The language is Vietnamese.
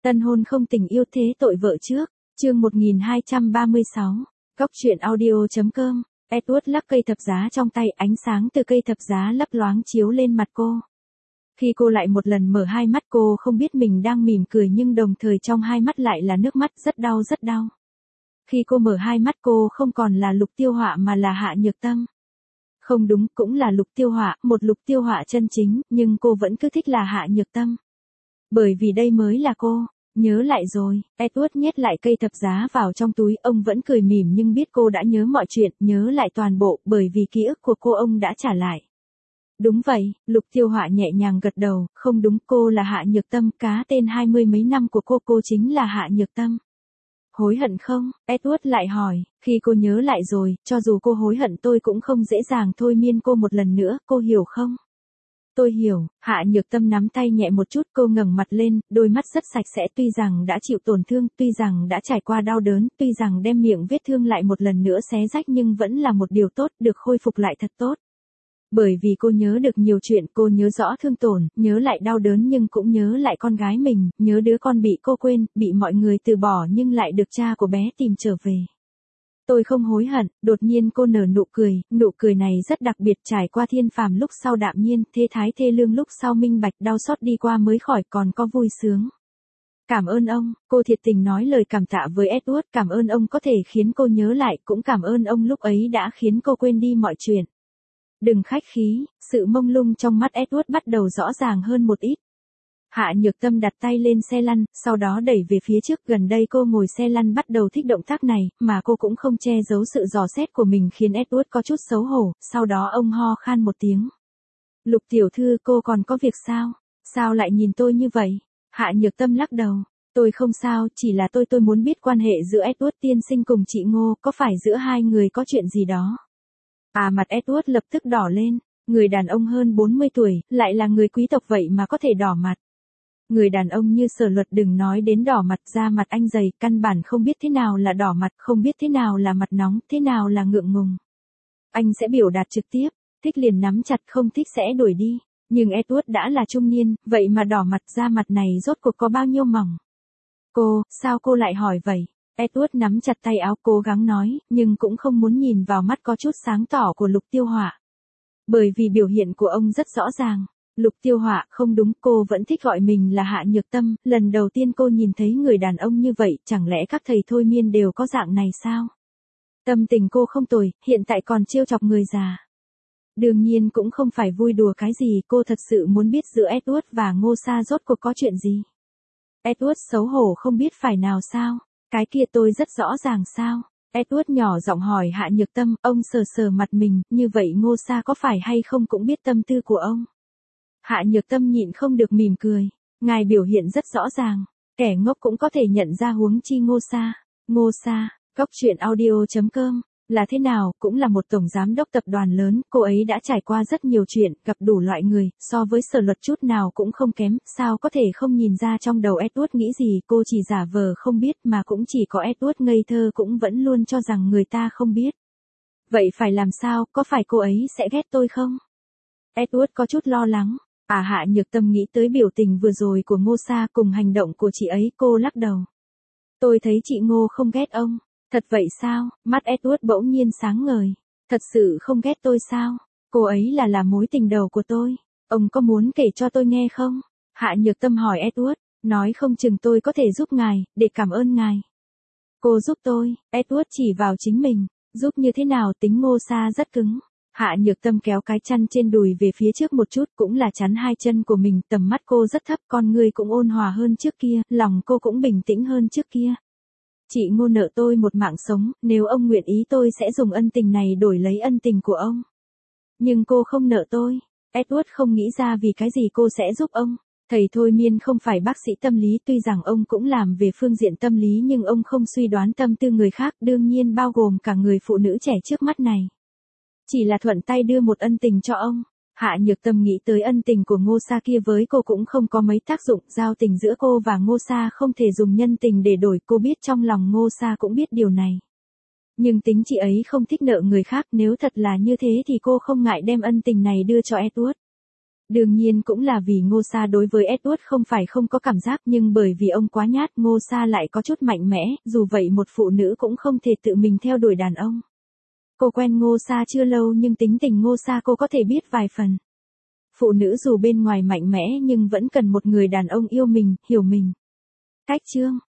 Tân hôn không tình yêu thế tội vợ trước, chương 1236, Cóc truyện audio.com, Edward lắc cây thập giá trong tay, ánh sáng từ cây thập giá lấp loáng chiếu lên mặt cô. Khi cô lại một lần mở hai mắt, cô không biết mình đang mỉm cười nhưng đồng thời trong hai mắt lại là nước mắt, rất đau rất đau. Khi cô mở hai mắt cô không còn là Lục Tiêu Họa mà là Hạ Nhược Tâm. Không đúng, cũng là Lục Tiêu Họa, một Lục Tiêu Họa chân chính, nhưng cô vẫn cứ thích là Hạ Nhược Tâm. Bởi vì đây mới là cô. Nhớ lại rồi, Edward nhét lại cây thập giá vào trong túi, ông vẫn cười mỉm nhưng biết cô đã nhớ mọi chuyện, nhớ lại toàn bộ, bởi vì ký ức của cô ông đã trả lại. Đúng vậy, Lục Tiêu Họa nhẹ nhàng gật đầu, không đúng, cô là Hạ Nhược Tâm, cá tên 20 mấy năm của cô chính là Hạ Nhược Tâm. Hối hận không? Edward lại hỏi, khi cô nhớ lại rồi, cho dù cô hối hận tôi cũng không dễ dàng thôi miên cô một lần nữa, cô hiểu không? Tôi hiểu, Hạ Nhược Tâm nắm tay nhẹ một chút, cô ngẩng mặt lên, đôi mắt rất sạch sẽ, tuy rằng đã chịu tổn thương, tuy rằng đã trải qua đau đớn, tuy rằng đem miệng vết thương lại một lần nữa xé rách nhưng vẫn là một điều tốt, được khôi phục lại thật tốt. Bởi vì cô nhớ được nhiều chuyện, cô nhớ rõ thương tổn, nhớ lại đau đớn nhưng cũng nhớ lại con gái mình, nhớ đứa con bị cô quên, bị mọi người từ bỏ nhưng lại được cha của bé tìm trở về. Tôi không hối hận, đột nhiên cô nở nụ cười này rất đặc biệt, trải qua thiên phàm lúc sau đạm nhiên, thê thái thê lương lúc sau minh bạch, đau xót đi qua mới khỏi, còn có vui sướng. Cảm ơn ông, cô thiệt tình nói lời cảm tạ với Edward, cảm ơn ông có thể khiến cô nhớ lại, cũng cảm ơn ông lúc ấy đã khiến cô quên đi mọi chuyện. Đừng khách khí, sự mông lung trong mắt Edward bắt đầu rõ ràng hơn một ít. Hạ Nhược Tâm đặt tay lên xe lăn, sau đó đẩy về phía trước, gần đây cô ngồi xe lăn bắt đầu thích động tác này, mà cô cũng không che giấu sự dò xét của mình khiến Edward có chút xấu hổ, sau đó ông ho khan một tiếng. Lục tiểu thư, cô còn có việc sao? Sao lại nhìn tôi như vậy? Hạ Nhược Tâm lắc đầu. Tôi không sao, chỉ là tôi muốn biết quan hệ giữa Edward tiên sinh cùng chị Ngô, có phải giữa hai người có chuyện gì đó? Mặt Edward lập tức đỏ lên, người đàn ông hơn 40 tuổi, lại là người quý tộc vậy mà có thể đỏ mặt. Người đàn ông như Sở Luật đừng nói đến đỏ mặt, da mặt anh dày, căn bản không biết thế nào là đỏ mặt, không biết thế nào là mặt nóng, thế nào là ngượng ngùng. Anh sẽ biểu đạt trực tiếp, thích liền nắm chặt, không thích sẽ đuổi đi. Nhưng Edward đã là trung niên, vậy mà đỏ mặt, da mặt này rốt cuộc có bao nhiêu mỏng? Cô, sao cô lại hỏi vậy? Edward nắm chặt tay áo, cố gắng nói, nhưng cũng không muốn nhìn vào mắt có chút sáng tỏ của Lục Tiêu Họa. Bởi vì biểu hiện của ông rất rõ ràng. Lục Tiêu Họa, không đúng, cô vẫn thích gọi mình là Hạ Nhược Tâm, lần đầu tiên cô nhìn thấy người đàn ông như vậy, chẳng lẽ các thầy thôi miên đều có dạng này sao? Tâm tình cô không tồi, hiện tại còn trêu chọc người già. Đương nhiên cũng không phải vui đùa cái gì, cô thật sự muốn biết giữa Edward và Ngô Sa rốt cuộc có chuyện gì. Edward xấu hổ không biết phải nào sao, cái kia tôi rất rõ ràng sao. Edward nhỏ giọng hỏi Hạ Nhược Tâm, ông sờ sờ mặt mình, như vậy Ngô Sa có phải hay không cũng biết tâm tư của ông. Hạ Nhược Tâm nhịn không được mỉm cười, ngài biểu hiện rất rõ ràng, kẻ ngốc cũng có thể nhận ra, huống chi Ngô Sa. Ngô Sa, Cóc truyện audio.com, là thế nào, cũng là một tổng giám đốc tập đoàn lớn, cô ấy đã trải qua rất nhiều chuyện, gặp đủ loại người, so với Sở Luật chút nào cũng không kém, sao có thể không nhìn ra trong đầu Edward nghĩ gì, cô chỉ giả vờ không biết mà cũng chỉ có Edward ngây thơ cũng vẫn luôn cho rằng người ta không biết. Vậy phải làm sao, có phải cô ấy sẽ ghét tôi không? Edward có chút lo lắng. Hạ Nhược Tâm nghĩ tới biểu tình vừa rồi của Ngô Sa cùng hành động của chị ấy, cô lắc đầu. Tôi thấy chị Ngô không ghét ông. Thật vậy sao? Mắt Edward bỗng nhiên sáng ngời. Thật sự không ghét tôi sao? Cô ấy là mối tình đầu của tôi. Ông có muốn kể cho tôi nghe không? Hạ Nhược Tâm hỏi Edward, nói không chừng tôi có thể giúp ngài, để cảm ơn ngài. Cô giúp tôi, Edward chỉ vào chính mình, giúp như thế nào, tính Ngô Sa rất cứng. Hạ Nhược Tâm kéo cái chăn trên đùi về phía trước một chút, cũng là chắn hai chân của mình, tầm mắt cô rất thấp, con người cũng ôn hòa hơn trước kia, lòng cô cũng bình tĩnh hơn trước kia. Chị Ngô nợ tôi một mạng sống, nếu ông nguyện ý tôi sẽ dùng ân tình này đổi lấy ân tình của ông. Nhưng cô không nợ tôi. Edward không nghĩ ra vì cái gì cô sẽ giúp ông. Thầy thôi miên không phải bác sĩ tâm lý, tuy rằng ông cũng làm về phương diện tâm lý nhưng ông không suy đoán tâm tư người khác, đương nhiên bao gồm cả người phụ nữ trẻ trước mắt này. Chỉ là thuận tay đưa một ân tình cho ông. Hạ Nhược Tâm nghĩ tới ân tình của Ngô Sa kia với cô cũng không có mấy tác dụng, giao tình giữa cô và Ngô Sa không thể dùng nhân tình để đổi, cô biết trong lòng Ngô Sa cũng biết điều này. Nhưng tính chị ấy không thích nợ người khác, nếu thật là như thế thì cô không ngại đem ân tình này đưa cho Edward. Đương nhiên cũng là vì Ngô Sa đối với Edward không phải không có cảm giác, nhưng bởi vì ông quá nhát, Ngô Sa lại có chút mạnh mẽ, dù vậy một phụ nữ cũng không thể tự mình theo đuổi đàn ông. Cô quen Ngô Sa chưa lâu nhưng tính tình Ngô Sa cô có thể biết vài phần. Phụ nữ dù bên ngoài mạnh mẽ nhưng vẫn cần một người đàn ông yêu mình, hiểu mình. Cách chương